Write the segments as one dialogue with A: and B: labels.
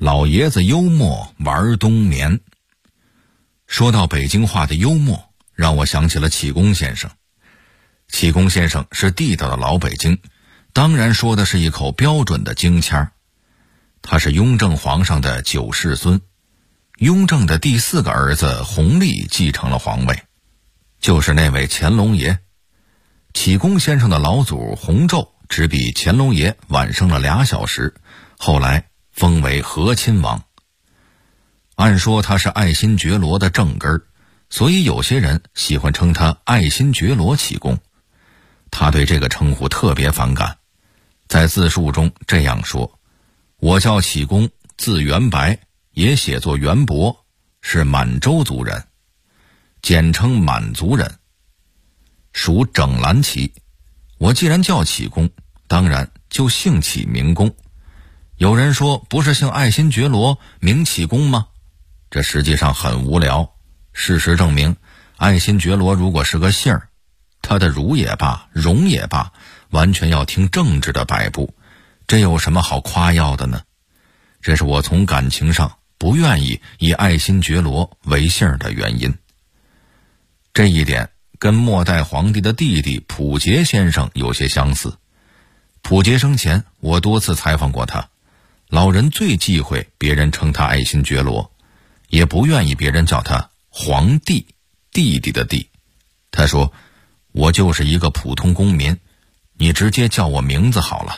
A: 老爷子幽默玩冬眠。说到北京话的幽默，让我想起了启功先生。启功先生是地道的老北京，当然说的是一口标准的京腔儿。他是雍正皇上的9世孙，雍正的第4个儿子弘历继承了皇位，就是那位乾隆爷。启功先生的老祖弘昼只比乾隆爷晚生了2小时，后来封为和亲王。按说他是爱新觉罗的正根儿，所以有些人喜欢称他爱新觉罗启功。他对这个称呼特别反感，在自述中这样说：我叫启功，字元白，也写作元伯，是满洲族人，简称满族人，属整蓝旗。我既然叫启功，当然就姓启名功。有人说不是姓爱新觉罗名启功吗？这实际上很无聊。事实证明，爱新觉罗如果是个姓儿，他的儒也罢，荣也罢，完全要听政治的摆布，这有什么好夸耀的呢？这是我从感情上不愿意以爱新觉罗为姓的原因。这一点跟末代皇帝的弟弟溥杰先生有些相似。溥杰生前，我多次采访过他，老人最忌讳别人称他爱新觉罗，也不愿意别人叫他皇帝，弟弟的弟。他说，我就是一个普通公民，你直接叫我名字好了。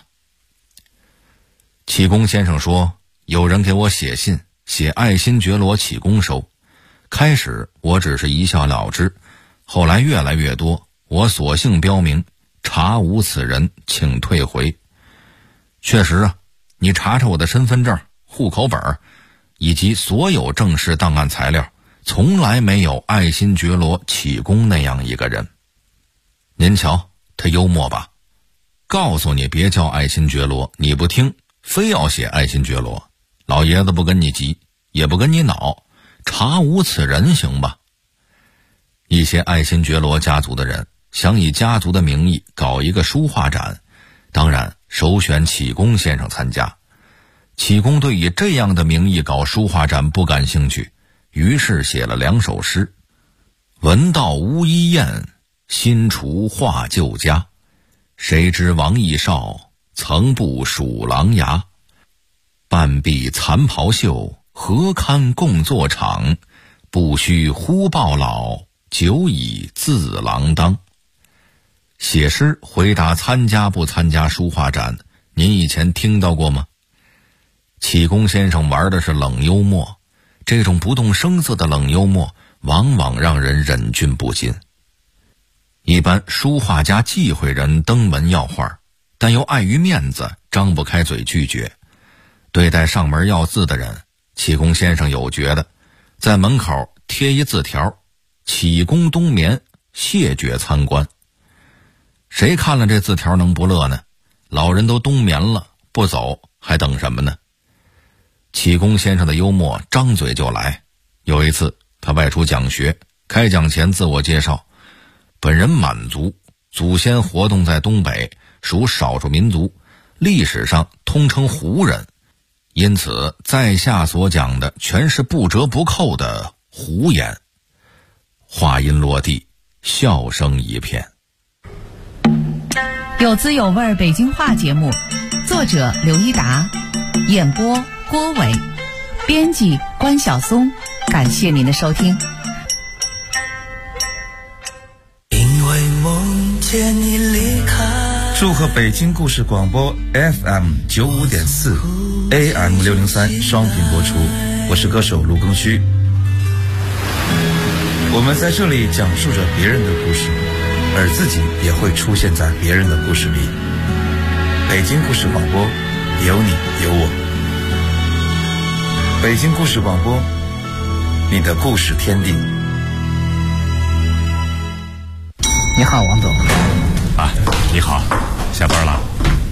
A: 启功先生说，有人给我写信，写爱新觉罗启功收。开始我只是一笑了之，后来越来越多，我索性标明查无此人，请退回。确实啊，你查查我的身份证、户口本以及所有正式档案材料，从来没有爱新觉罗启功那样一个人。您瞧，他幽默吧？告诉你别叫爱新觉罗，你不听，非要写爱新觉罗。老爷子不跟你急，也不跟你恼，查无此人行吧？一些爱新觉罗家族的人想以家族的名义搞一个书画展，当然首选启功先生参加。启功对以这样的名义搞书画展不感兴趣，于是写了2首诗：闻道无一雁，新除画旧家。谁知王义少，曾不属狼牙。半壁残袍袖，何堪共作场？不须忽报老，久已自郎当。写诗回答参加不参加书画展，您以前听到过吗？启功先生玩的是冷幽默，这种不动声色的冷幽默往往让人忍俊不禁。一般书画家忌讳人登门要画，但又碍于面子张不开嘴拒绝。对待上门要字的人，启功先生有觉得，在门口贴一字条：启功冬眠，谢绝参观。谁看了这字条能不乐呢？老人都冬眠了，不走还等什么呢？启功先生的幽默张嘴就来。有一次他外出讲学，开讲前自我介绍，本人满族，祖先活动在东北，属少数民族，历史上通称胡人，因此在下所讲的全是不折不扣的胡言。话音落地，笑声一片。
B: 有滋有味北京话节目，作者刘一达，演播郭伟，编辑关晓松。感谢您的收听。
C: 因为梦见你离开。祝贺北京故事广播 FM 95.4 AM 603双频播出，我是歌手卢庚戌。我们在这里讲述着别人的故事，而自己也会出现在别人的故事里。北京故事广播，有你有我。北京故事广播，你的故事天地。
D: 你好，王总。
E: 啊，你好，下班了。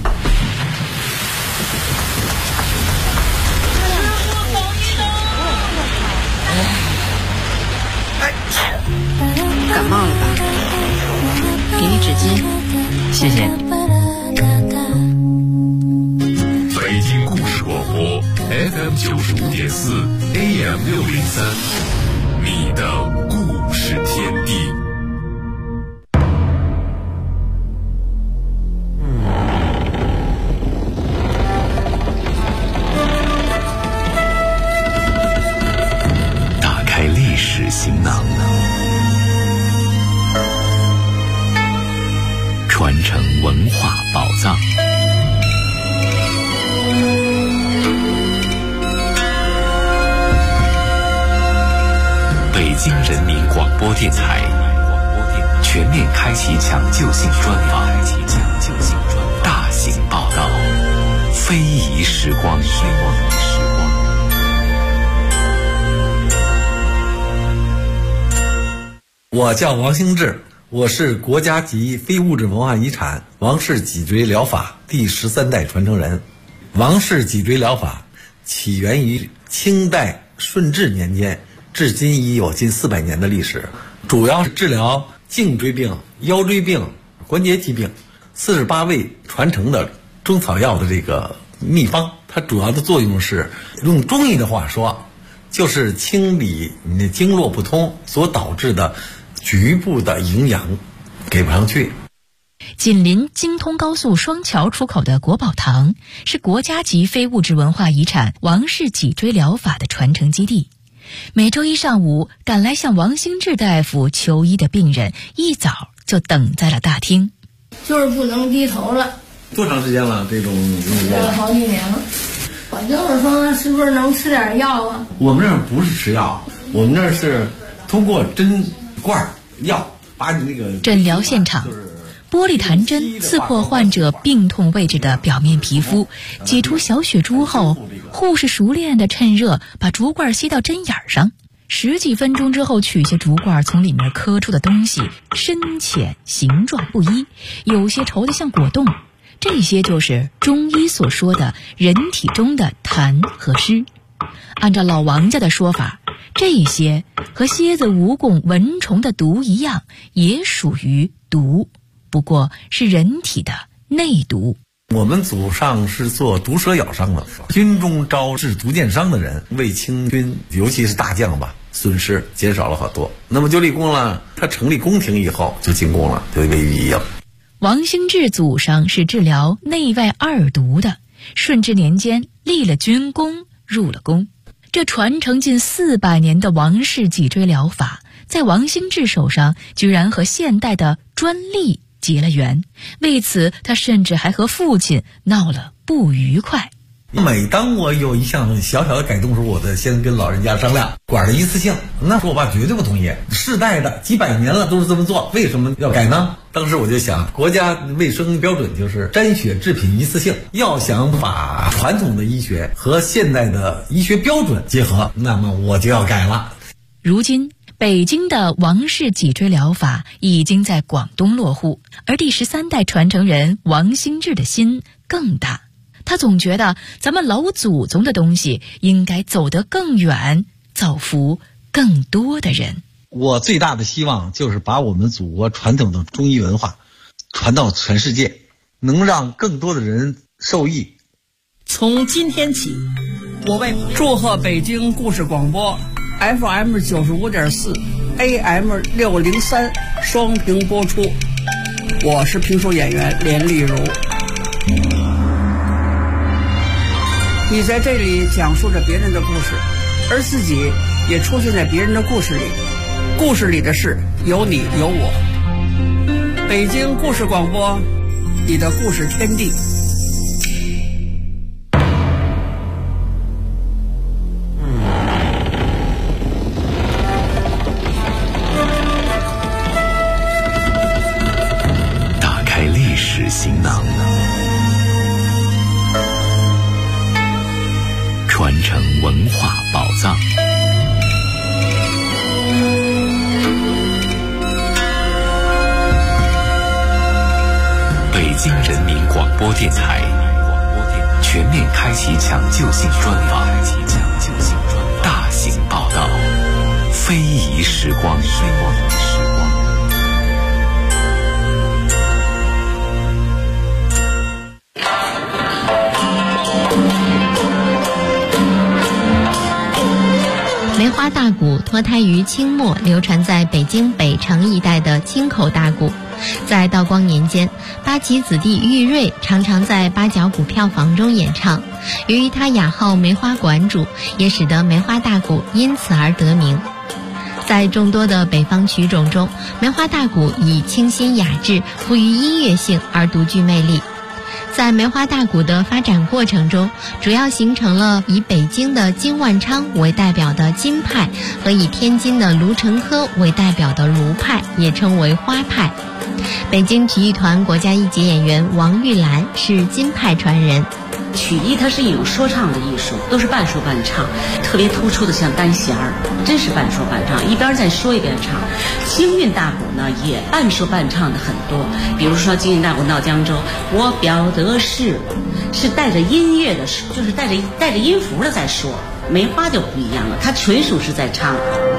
F: 感冒了吧？给你纸巾。
D: 谢谢。
E: 北京故事广播 FM FM 95.4 AM 603，你的故事天地。打开历史行囊，传承文化宝藏。北京人民广播电台全面开启抢救性专访，大型报道，非遗时光。
G: 我叫王兴志，我是国家级非物质文化遗产王氏脊椎疗法第13代传承人。王氏脊椎疗法起源于清代顺治年间，至今已有近400年的历史，主要是治疗颈椎病、腰椎病、关节疾病，48味传承的中草药的这个秘方。它主要的作用是，用中医的话说，就是清理你的经络不通所导致的局部的营养给不上去。
H: 紧邻京通高速双桥出口的国宝堂是国家级非物质文化遗产王氏脊椎疗法的传承基地。每周一上午，赶来向王兴志大夫求医的病人一早就等在了大厅。
I: 就是不能低头了。
G: 多长时间了？这种
I: 好几年了。我就是说，是不是能吃点药啊？
G: 我们这儿不是吃药，我们这儿是通过针罐药把你那个
H: 诊疗现场。玻璃弹针刺破患者病痛位置的表面皮肤，挤出小血珠后，护士熟练地趁热把竹罐吸到针眼上，10几分钟之后取下竹罐，从里面磕出的东西深浅形状不一，有些稠得像果冻，这些就是中医所说的人体中的痰和湿。按照老王家的说法，这些和蝎子、蜈蚣、蚊虫的毒一样，也属于毒，不过是人体的内毒。
G: 我们祖上是做毒蛇咬伤的，军中招致毒箭伤的人，为清军尤其是大将吧，损失减少了很多。那么就立功了，他成立宫廷以后就进宫了，就为于一应。
H: 王兴志祖上是治疗内外2毒的，顺治年间立了军功，入了宫。这传承近400年的王氏脊椎疗法，在王兴志手上居然和现代的专利结了缘，为此他甚至还和父亲闹了不愉快。
G: 每当我有一项小小的改动时，我得先跟老人家商量，管的一次性。那时候我爸绝对不同意，世代的几百年了都是这么做，为什么要改呢？当时我就想，国家卫生标准就是沾血制品一次性，要想把传统的医学和现代的医学标准结合，那么我就要改了。
H: 如今北京的王氏脊椎疗法已经在广东落户，而第13代传承人王兴志的心更大。他总觉得咱们老祖宗的东西应该走得更远，造福更多的人。
G: 我最大的希望就是把我们祖国传统的中医文化传到全世界，能让更多的人受益。
J: 从今天起，我为祝贺北京故事广播 FM 95.4 AM 603双屏播出。我是评书演员连丽如。你在这里讲述着别人的故事，而自己也出现在别人的故事里，故事里的事有你有我。北京故事广播，你的故事天地。
E: 打开历史行囊，传承文化宝藏。北京人民广播电台全面开启抢救性专访，大型报道，非遗时光。
K: 花大鼓脱胎于清末流传在北京北城一带的京口大鼓。在道光年间，八旗子弟玉瑞常常在八角鼓票房中演唱，由于他雅号梅花馆主，也使得梅花大鼓因此而得名。在众多的北方曲种中，梅花大鼓以清新雅致、富于音乐性而独具魅力。在梅花大鼓的发展过程中，主要形成了以北京的金万昌为代表的金派和以天津的卢成科为代表的卢派，也称为花派。北京曲艺团国家一级演员王玉兰是金派传人。
F: 曲艺它是一种说唱的艺术，都是半说半唱，特别突出的像单弦儿，真是半说半唱，一边在说一边唱。京韵大鼓呢也半说半唱的很多，比如说京韵大鼓闹江州，我表得是带着音乐的，就是带着音符的在说。梅花就不一样了，它纯属是在唱。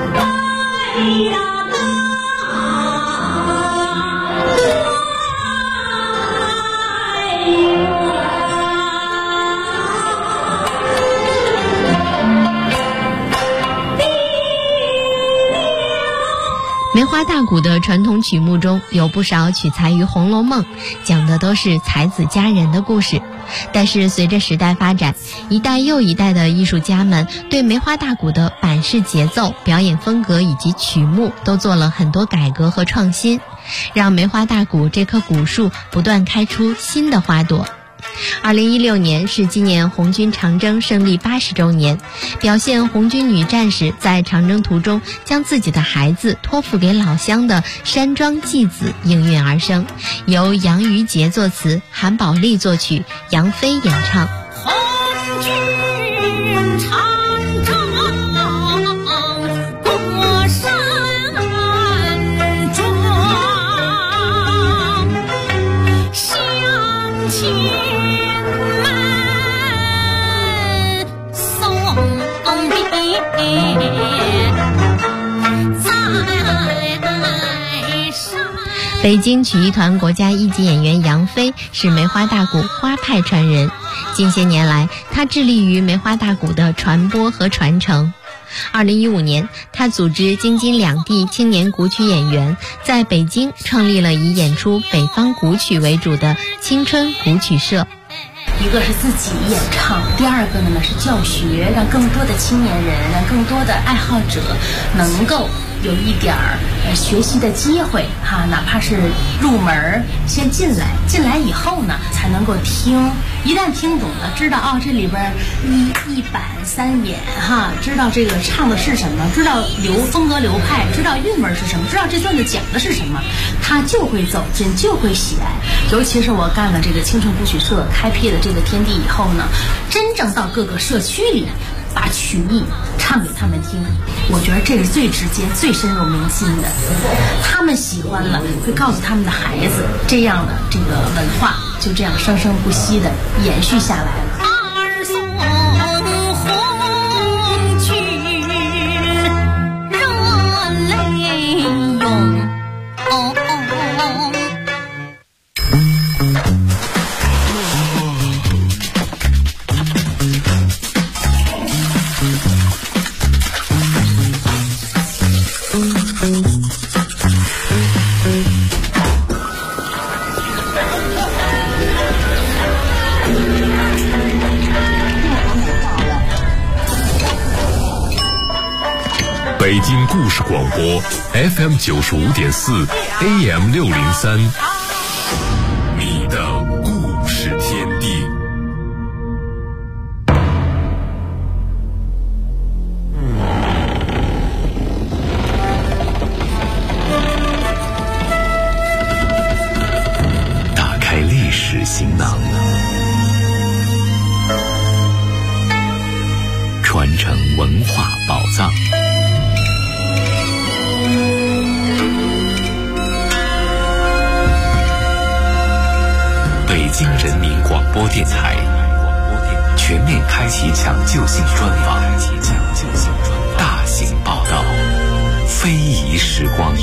K: 梅花大鼓的传统曲目中有不少取材于《红楼梦》，讲的都是才子佳人的故事。但是随着时代发展，一代又一代的艺术家们对梅花大鼓的板式节奏、表演风格以及曲目都做了很多改革和创新，让梅花大鼓这棵古树不断开出新的花朵。2016年是纪念红军长征胜利80周年，表现红军女战士在长征途中将自己的孩子托付给老乡的山庄祭子应运而生，由杨于杰作词，韩宝利作曲，杨飞演唱。
L: 红军长征过山庄，乡亲
K: 北京曲艺团国家一级演员杨飞是梅花大鼓花派传人，近些年来他致力于梅花大鼓的传播和传承。2015年，他组织京津两地青年古曲演员在北京创立了以演出北方古曲为主的青春古曲社。
M: 一个是自己演唱，第二个呢是教学，让更多的青年人，让更多的爱好者能够有一点学习的机会哈，哪怕是入门先进来以后呢，才能够听，一旦听懂了，知道这里边一板三眼哈，知道这个唱的是什么，知道风格流派，知道韵味是什么，知道这段子讲的是什么，他就会走进，就会喜爱。尤其是我干了这个青春古曲社，开辟了这个天地以后呢，真正到各个社区里把曲艺唱给他们听，我觉得这是最直接、最深入民心的。他们喜欢了，会告诉他们的孩子，这样的这个文化就这样生生不息的延续下来了。
L: 二送红军热泪涌。
E: 北京故事广播 FM 95.4 AM 603，你的故事天地。打开历史行囊，传承文化宝藏。北京人民广播电台全面开启抢救性专访，大型报道，非遗时光。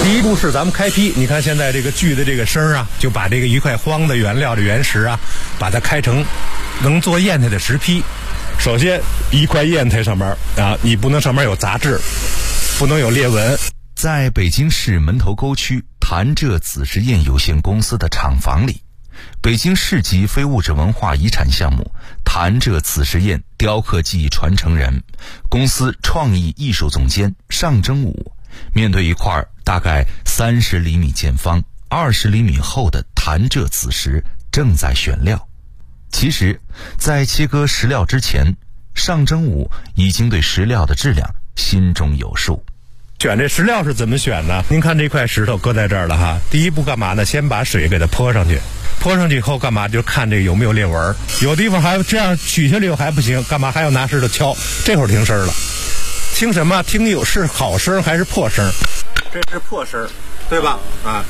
N: 第一步是咱们开劈，你看现在这个锯的这个声啊，就把这个一块荒的原料的原石啊，把它开成能做砚台的石坯。首先一块砚台上面啊，你不能上面有杂质，不能有裂纹。
A: 在北京市门头沟区潭柘子实验有限公司的厂房里，北京市级非物质文化遗产项目潭柘子实验雕刻技艺传承人、公司创意艺术总监尚征武，面对一块大概30厘米见方、20厘米厚的潭柘子石，正在选料。其实，在切割石料之前，尚征武已经对石料的质量心中有数。
N: 选这石料是怎么选呢？您看这块石头搁在这儿了哈，第一步干嘛呢？先把水给它泼上去，泼上去以后干嘛？就看这个有没有裂纹，有地方还这样取下来又还不行，干嘛还要拿石头敲？这会儿听声了，听什么？听有是好声还是破声？这是破声，对吧？啊，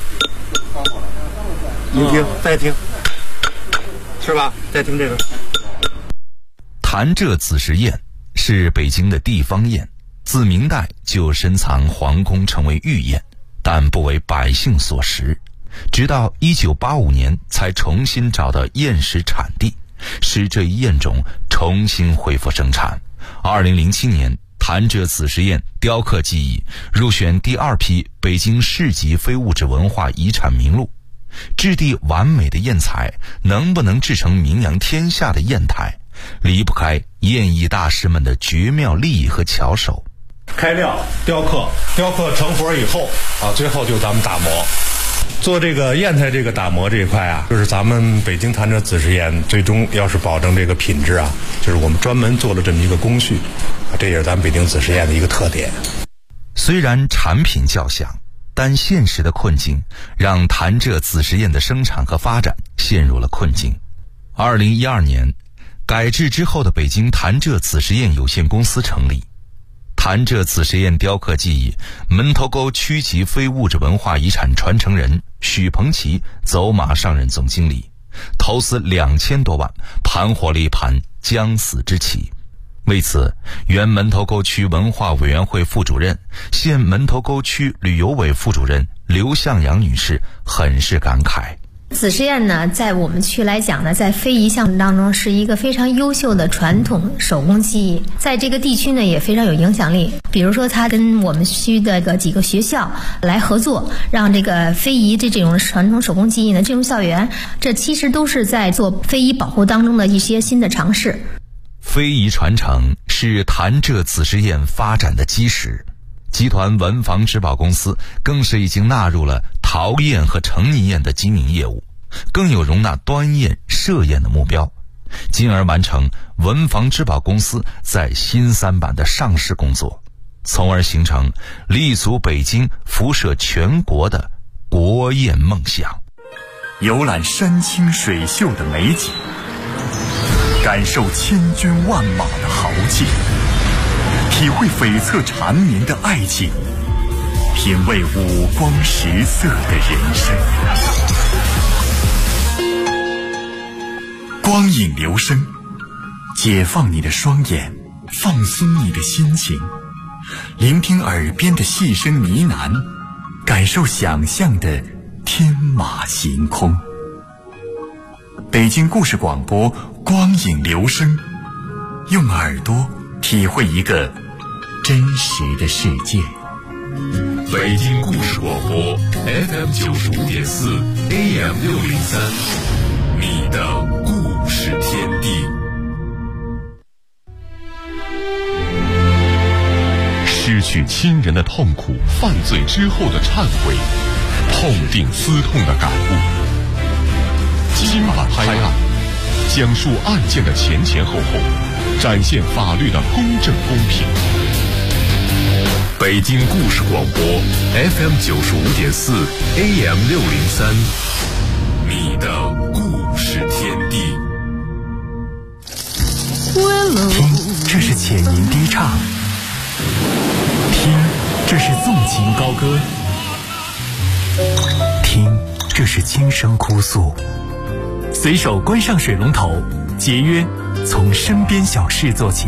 N: 你听，再听，是吧？再听这个。
A: 潭柘子石砚是北京的地方砚，自明代就深藏皇宫，成为御砚，但不为百姓所食。直到1985年才重新找到砚石产地，使这一砚种重新恢复生产。2007年，潭柘子实砚雕刻技艺入选第2批北京市级非物质文化遗产名录。质地完美的砚材能不能制成名扬天下的砚台，离不开砚艺大师们的绝妙技艺和巧手。
N: 开料、雕刻成活以后啊，最后就咱们打磨。做这个砚台这个打磨这一块啊，就是咱们北京潭柘子实砚最终要是保证这个品质啊，就是我们专门做了这么一个工序，这也是咱们北京子实砚的一个特点。
A: 虽然产品较响，但现实的困境让潭柘子实砚的生产和发展陷入了困境。2012年，改制之后的北京潭柘子实砚有限公司成立。潭柘子实砚雕刻技艺门头沟区级非物质文化遗产传承人许鹏奇走马上任总经理，投资2000多万，盘活了一盘将死之棋。为此，原门头沟区文化委员会副主任、现门头沟区旅游委副主任刘向阳女士很是感慨。
O: 子实砚呢，在我们区来讲呢，在非遗项目当中是一个非常优秀的传统手工技艺，在这个地区呢也非常有影响力。比如说，他跟我们区的几个学校来合作，让这个非遗这种传统手工技艺呢进入校园，这其实都是在做非遗保护当中的一些新的尝试。
A: 非遗传承是潭柘子实砚发展的基石，集团文房织宝公司更是已经纳入了陶砚和成泥砚的经营业务，更有容纳端砚、射砚的目标，进而完成文房织宝公司在新三板的上市工作，从而形成立足北京、辐射全国的国砚梦想。
P: 游览山清水秀的美景，感受千军万马的豪气，体会悱恻缠绵的爱情，品味五光十色的人生。光影流声，解放你的双眼，放松你的心情，聆听耳边的细声呢喃，感受想象的天马行空。北京故事广播，光影流声，用耳朵体会一个真实的世界。
E: 北京故事广播 FM 95.4 AM 603，你的故事天地。失去亲人的痛苦，犯罪之后的忏悔，痛定思痛的感悟。今晚拍案，讲述案件的前前后后，展现法律的公正公平。北京故事广播 FM 95.4 AM 603，你的故事天地。
P: 听，这是浅吟低唱；听，这是纵情高歌；听，这是轻声哭诉。随手关上水龙头，节约从身边小事做起。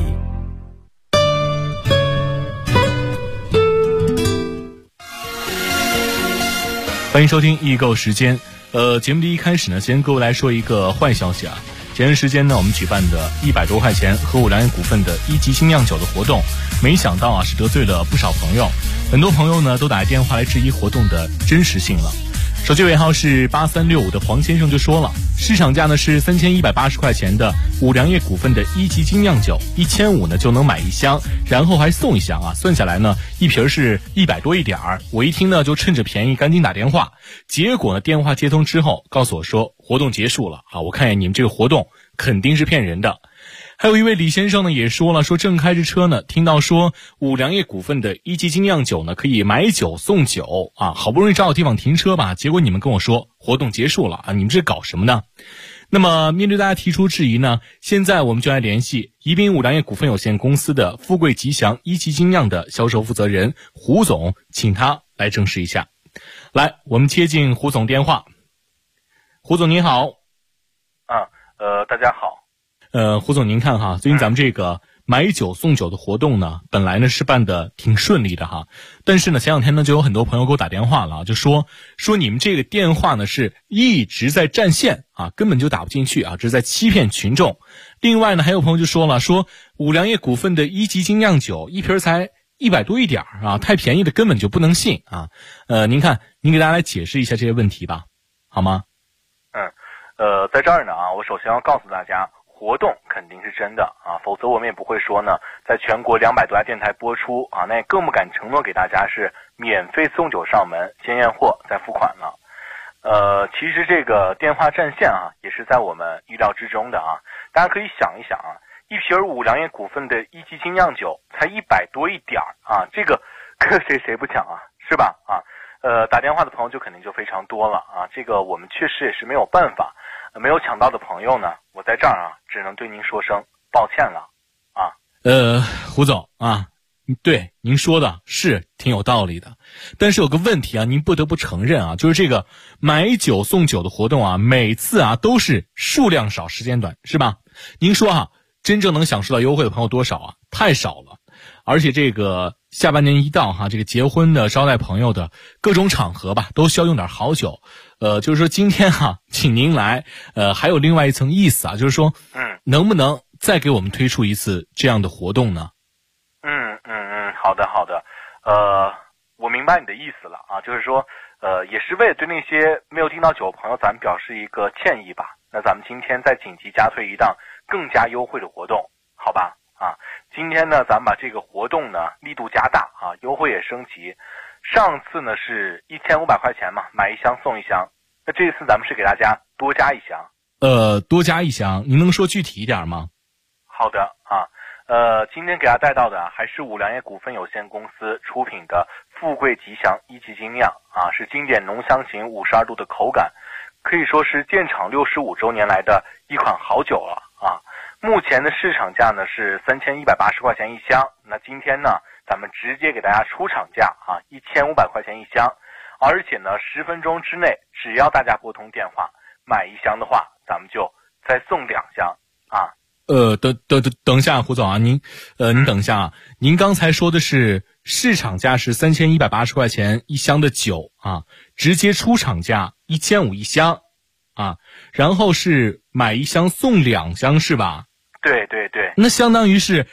Q: 欢迎收听易购时间。节目的一开始呢，先跟各位来说一个坏消息啊。前段时间呢，我们举办的100多块钱和五粮液股份的1级精酿酒的活动，没想到啊是得罪了不少朋友，很多朋友呢都打电话来质疑活动的真实性了。手机尾号是8365的黄先生就说了，市场价呢是3180块钱的五粮液股份的1级精酿酒，1500呢就能买1箱，然后还送1箱啊，算下来呢一瓶是100多一点儿。我一听呢就趁着便宜赶紧打电话，结果呢电话接通之后告诉我说活动结束了啊，我看见你们这个活动肯定是骗人的。还有一位李先生呢也说了，说正开着车呢，听到说五粮液股份的1级精酿酒呢可以买酒送酒啊，好不容易找到地方停车吧，结果你们跟我说活动结束了啊，你们这搞什么呢？那么面对大家提出质疑呢，现在我们就来联系宜宾五粮液股份有限公司的富贵吉祥1级精酿的销售负责人胡总，请他来证实一下。来，我们接进胡总电话。胡总您好。
R: 大家好。
Q: 胡总您看哈，最近咱们这个买酒送酒的活动呢，本来呢是办的挺顺利的哈，但是呢前两天呢就有很多朋友给我打电话了，就说你们这个电话呢是一直在占线啊，根本就打不进去啊，这是在欺骗群众。另外呢还有朋友就说了，说五粮液股份的1级精酿酒一瓶才100多一点啊，太便宜的根本就不能信啊。您看您给大家来解释一下这些问题吧，好吗？
R: 在这儿呢啊，我首先要告诉大家，活动肯定是真的啊，否则我们也不会说呢，在全国200多家电台播出啊，那也更不敢承诺给大家是免费送酒上门，先验货再付款了。其实这个电话占线啊，也是在我们意料之中的啊。大家可以想一想啊，一瓶五粮液股份的1级精酿酒才100多一点啊，这个搁谁不抢啊，是吧？啊，打电话的朋友就肯定就非常多了啊，这个我们确实也是没有办法。没有抢到的朋友呢，我在这儿啊，只能对您说声抱歉了啊。
Q: 胡总啊，对您说的是挺有道理的，但是有个问题啊，您不得不承认啊，就是这个买酒送酒的活动啊，每次啊都是数量少时间短，是吧？您说啊，真正能享受到优惠的朋友多少啊？太少了。而且这个下半年一到哈，这个结婚的、招待朋友的各种场合吧，都需要用点好酒。就是说今天哈，请您来，还有另外一层意思啊，就是说，能不能再给我们推出一次这样的活动呢？
R: 好的，我明白你的意思了啊，就是说，也是为了对那些没有订到酒的朋友，咱们表示一个歉意吧。那咱们今天再紧急加推一档更加优惠的活动，好吧？啊，今天呢，咱们把这个活动呢力度加大啊，优惠也升级。上次呢是1500块钱嘛，买1箱送1箱。那这次咱们是给大家多加1箱。
Q: 多加1箱，您能说具体一点吗？
R: 好的啊，今天给大家带到的还是五粮液股份有限公司出品的富贵吉祥1级精酿啊，是经典浓香型52度的口感，可以说是建厂65周年来的一款好酒了啊。目前的市场价呢是3180块钱1箱，那今天呢咱们直接给大家出厂价啊，1500块钱1箱，而且呢10分钟之内，只要大家拨通电话买1箱的话，咱们就再送2箱啊。
Q: 等一下，胡总啊，您等一下啊，您刚才说的是市场价是3180块钱1箱的酒啊，直接出厂价15001箱啊，然后是买1箱送2箱是吧？
R: 对，
Q: 那相当于是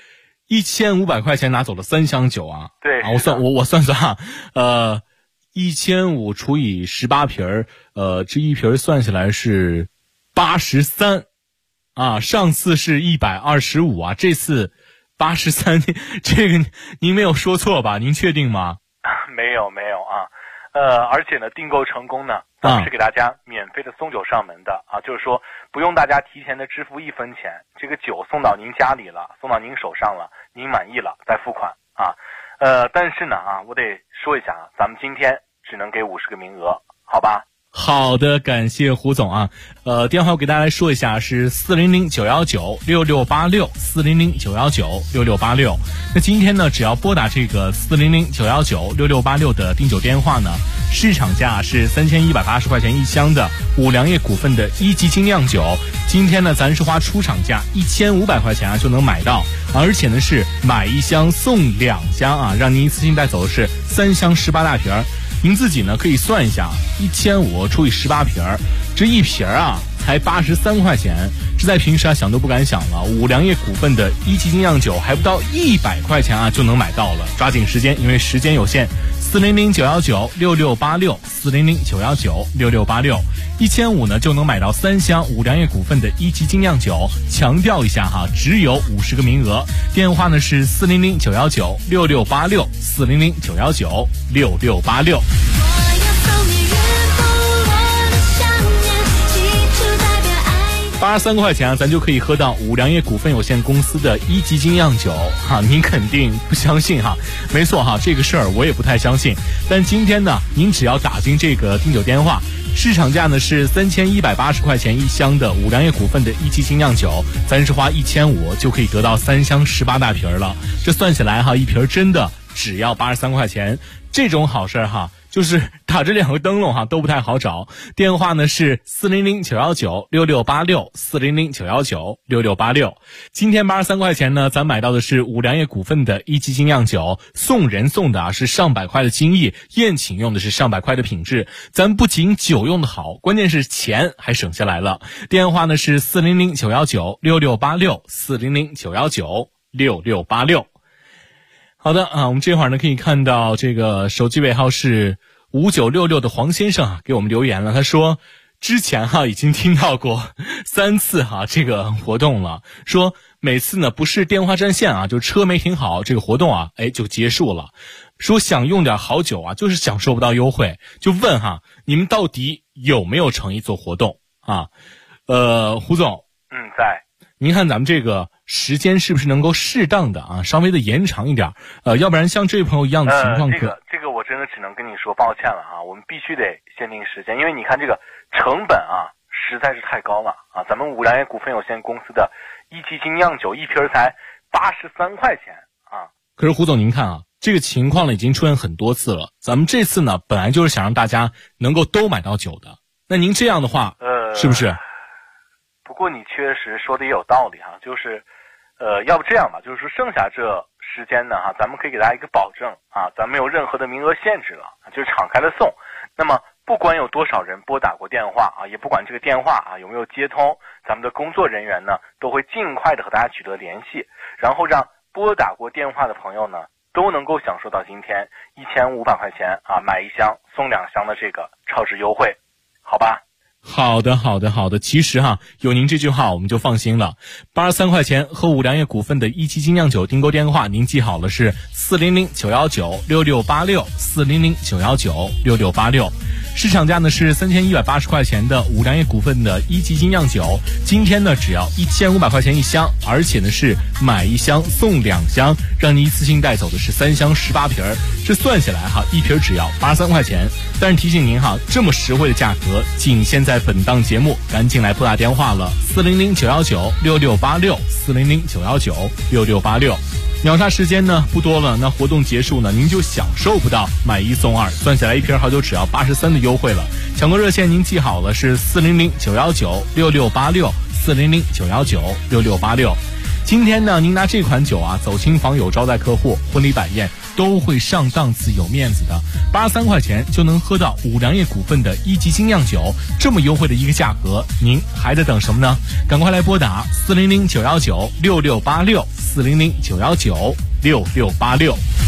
Q: 1500块钱拿走了3箱酒啊。
R: 对
Q: 啊，我算啊，1500除以18瓶这一瓶算下来是83啊，上次是125啊，这次83，这个您没有说错吧？您确定吗？
R: 没有啊，而且呢，订购成功呢，咱们是给大家免费的送酒上门的啊，就是说不用大家提前的支付1分钱，这个酒送到您家里了，送到您手上了，您满意了再付款啊。但是呢啊，我得说一下啊，咱们今天只能给50个名额，好吧？
Q: 好的，感谢胡总啊。电话我给大家来说一下，是400-919-6686，400-919-6686。那今天呢，只要拨打这个400-919-6686的订酒电话呢，市场价是3180块钱1箱的五粮液股份的1级精酿酒。今天呢，咱是花出厂价1500块钱啊就能买到，而且呢是买1箱送2箱啊，让您一次性带走的是3箱18大瓶。 您自己呢可以算一下，1500除以18瓶，这一瓶啊才83块钱，这在平时啊想都不敢想了。五粮液股份的一级精酿酒还不到100块钱啊就能买到了，抓紧时间，因为时间有限。400-919-6686，400-919-6686，1500呢就能买到3箱五粮液股份的一级精酿酒。强调一下哈，只有50个名额。电话呢是400-919-6686，400-919-6686。83块钱啊，咱就可以喝到五粮液股份有限公司的一级精酿酒哈，您肯定不相信哈？没错哈，这个事儿我也不太相信。但今天呢，您只要打进这个订酒电话，市场价呢是3180块钱一箱的五粮液股份的一级精酿酒，咱是花1500就可以得到3箱18大瓶了。这算起来哈，一瓶真的只要83块钱，这种好事哈。就是打着2个灯笼哈都不太好找，电话呢是400-919-6686，400-919-6686。今天83块钱呢，咱买到的是五粮液股份的一级精酿酒，送人送的啊是上百块的精益，宴请用的是上百块的品质。咱不仅酒用的好，关键是钱还省下来了。电话呢是400-919-6686，400-919-6686。好的啊，我们这会儿呢可以看到这个手机尾号是5966的黄先生啊给我们留言了，他说之前哈已经听到过3次哈这个活动了，说每次呢不是电话占线啊，就车没停好，这个活动啊就结束了。说想用点好酒啊，就是享受不到优惠，就问哈你们到底有没有诚意做活动啊？胡总，
R: 在。
Q: 您看咱们这个时间是不是能够适当的啊，稍微的延长一点？要不然像这位朋友一样的情况，
R: 这个我真的只能跟你说抱歉了啊，我们必须得限定时间，因为你看这个成本啊实在是太高了啊，咱们五粮液股份有限公司的一级精酿酒一瓶才83块钱啊。
Q: 可是胡总您看啊，这个情况呢已经出现很多次了，咱们这次呢本来就是想让大家能够都买到酒的，那您这样的话，是不是？
R: 不过你确实说的也有道理哈，就是要不这样吧，就是说剩下这时间呢哈，咱们可以给大家一个保证啊，咱没有任何的名额限制了，就是敞开了送。那么不管有多少人拨打过电话啊，也不管这个电话啊有没有接通，咱们的工作人员呢都会尽快的和大家取得联系，然后让拨打过电话的朋友呢都能够享受到今天1500块钱啊买1箱送2箱的这个超值优惠，好吧？
Q: 好的。其实哈，有您这句话我们就放心了。83块钱和五粮液股份的一级精酿酒订购电话，您记好了是400-919-6686，400-919-6686。市场价呢是3180块钱的五粮液股份的一级精酿酒，今天呢只要1500块钱一箱，而且呢是买1箱送2箱，让您一次性带走的是3箱18瓶，这算下来哈，一瓶只要83块钱。但是提醒您哈，这么实惠的价格，仅限在本档节目，赶紧来拨打电话了，400-919-6686，400-919-6686。秒杀时间呢不多了，那活动结束呢，您就享受不到买1送2，算下来一瓶好酒只要83的优惠了。抢购热线您记好了是400-919-6686，400-919-6686。今天呢，您拿这款酒啊走亲访友、招待客户、婚礼摆宴都会上档次、有面子的。83块钱就能喝到五粮液股份的一级精酿酒，这么优惠的一个价格，您还得等什么呢？赶快来拨打400-919-6686，400-919-6686。